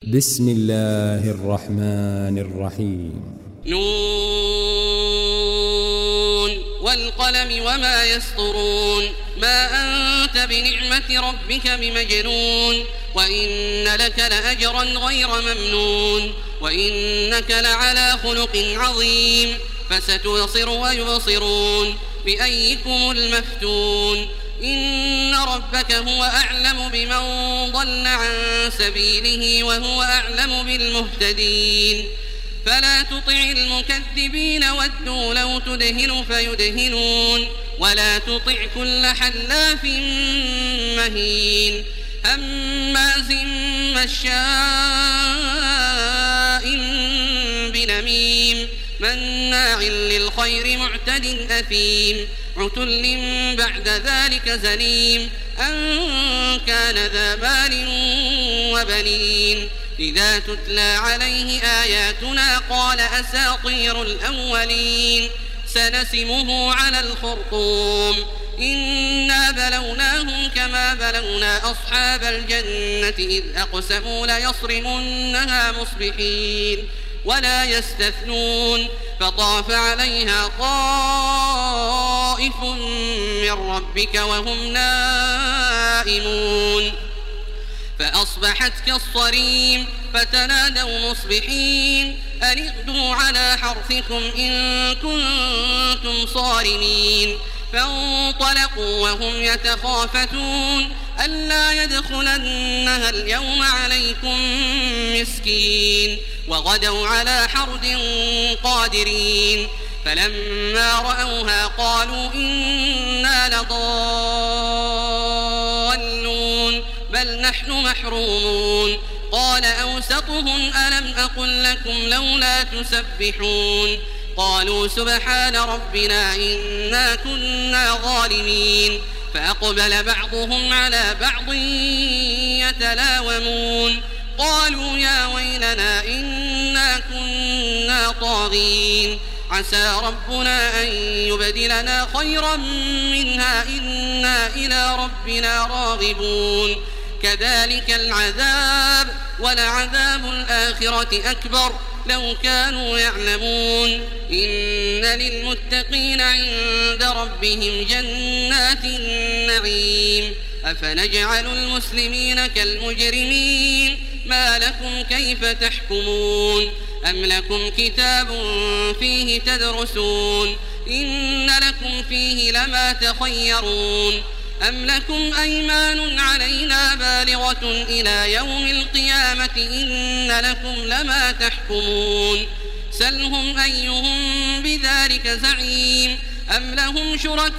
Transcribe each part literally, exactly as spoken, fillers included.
بسم الله الرحمن الرحيم. نون والقلم وما يسطرون ما أنت بنعمة ربك بمجنون وإن لك لأجرا غير ممنون وإنك لعلى خلق عظيم فستبصر ويبصرون بأيكم المفتون إن ربك هو أعلم بمن ضل عن سبيله وهو أعلم بالمهتدين فلا تطع المكذبين ودوا لو تدهن فيدهنون ولا تطع كل حلاف مهين هماز مشاء بنميم مناع للخير معتد أثيم عتل بعد ذلك زنيم أن كان ذا مال وبنين إذا تتلى عليه آياتنا قال أساطير الأولين سنسمه على الخرطوم إنا بلوناهم كما بلونا أصحاب الجنة إذ أقسموا ليصرمنها مصبحين ولا يستثنون فطاف عليها طائف من ربك وهم نائمون فأصبحت كالصريم فتنادوا مصبحين أن اغدوا على حرثكم إن كنتم صارمين فانطلقوا وهم يتخافتون ألا يدخلنها اليوم عليكم مسكين وغدوا على حرد قادرين فلما رأوها قالوا إنا لضالون بل نحن محرومون قال أوسطهم ألم أقل لكم لولا تسبحون قالوا سبحان ربنا إنا كنا ظالمين فأقبل بعضهم على بعض يتلاومون قالوا يا ويلنا إنا كنا طاغين عسى ربنا أن يبدلنا خيرا منها إنا إلى ربنا راغبون كذلك العذاب ولعذاب الآخرة أكبر لو كانوا يعلمون إن للمتقين عند ربهم جنات النعيم أفنجعل المسلمين كالمجرمين ما لكم كيف تحكمون أم لكم كتاب فيه تدرسون إن لكم فيه لما تخيرون أم لكم أيمان علينا بالغة إلى يوم القيامة إن لكم لما تحكمون سلهم أيهم بذلك زعيم أم لهم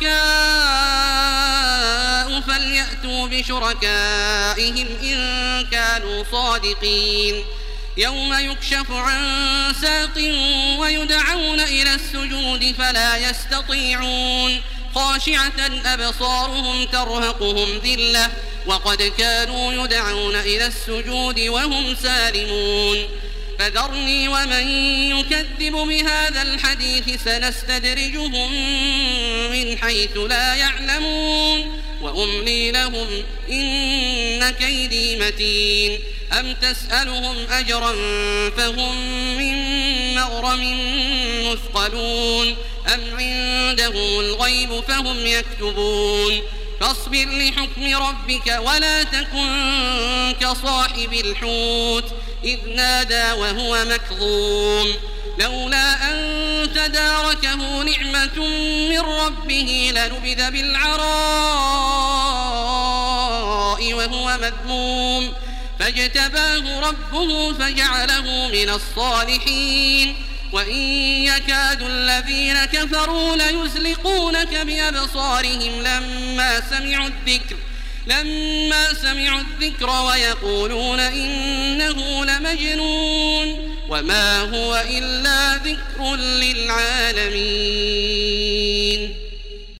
شركاء فليأتوا بشركائهم إن كانوا صادقين يوم يكشف عن ساق ويدعون إلى السجود فلا يستطيعون خاشعة أبصارهم ترهقهم ذلة وقد كانوا يدعون إلى السجود وهم سالمون فذرني ومن يكذب بهذا الحديث سنستدرجهم من حيث لا يعلمون وأملي لهم إن كيدي متين أم تسألهم أجرا فهم من مغرم مثقلون أم عندهم الغيب فهم يكتبون فاصبر لحكم ربك ولا تكن كصاحب الحوت إذ نادى وهو مكظوم لولا أن تداركه نعمة من ربه لنبذ بالعراء وهو مذموم فاجتباه ربه فجعله من الصالحين وإن يكاد الذين كفروا ليزلقونك بأبصارهم لما سمعوا الذكر لما سمعوا الذكر ويقولون إنه لمجنون وما هو إلا ذكر للعالمين.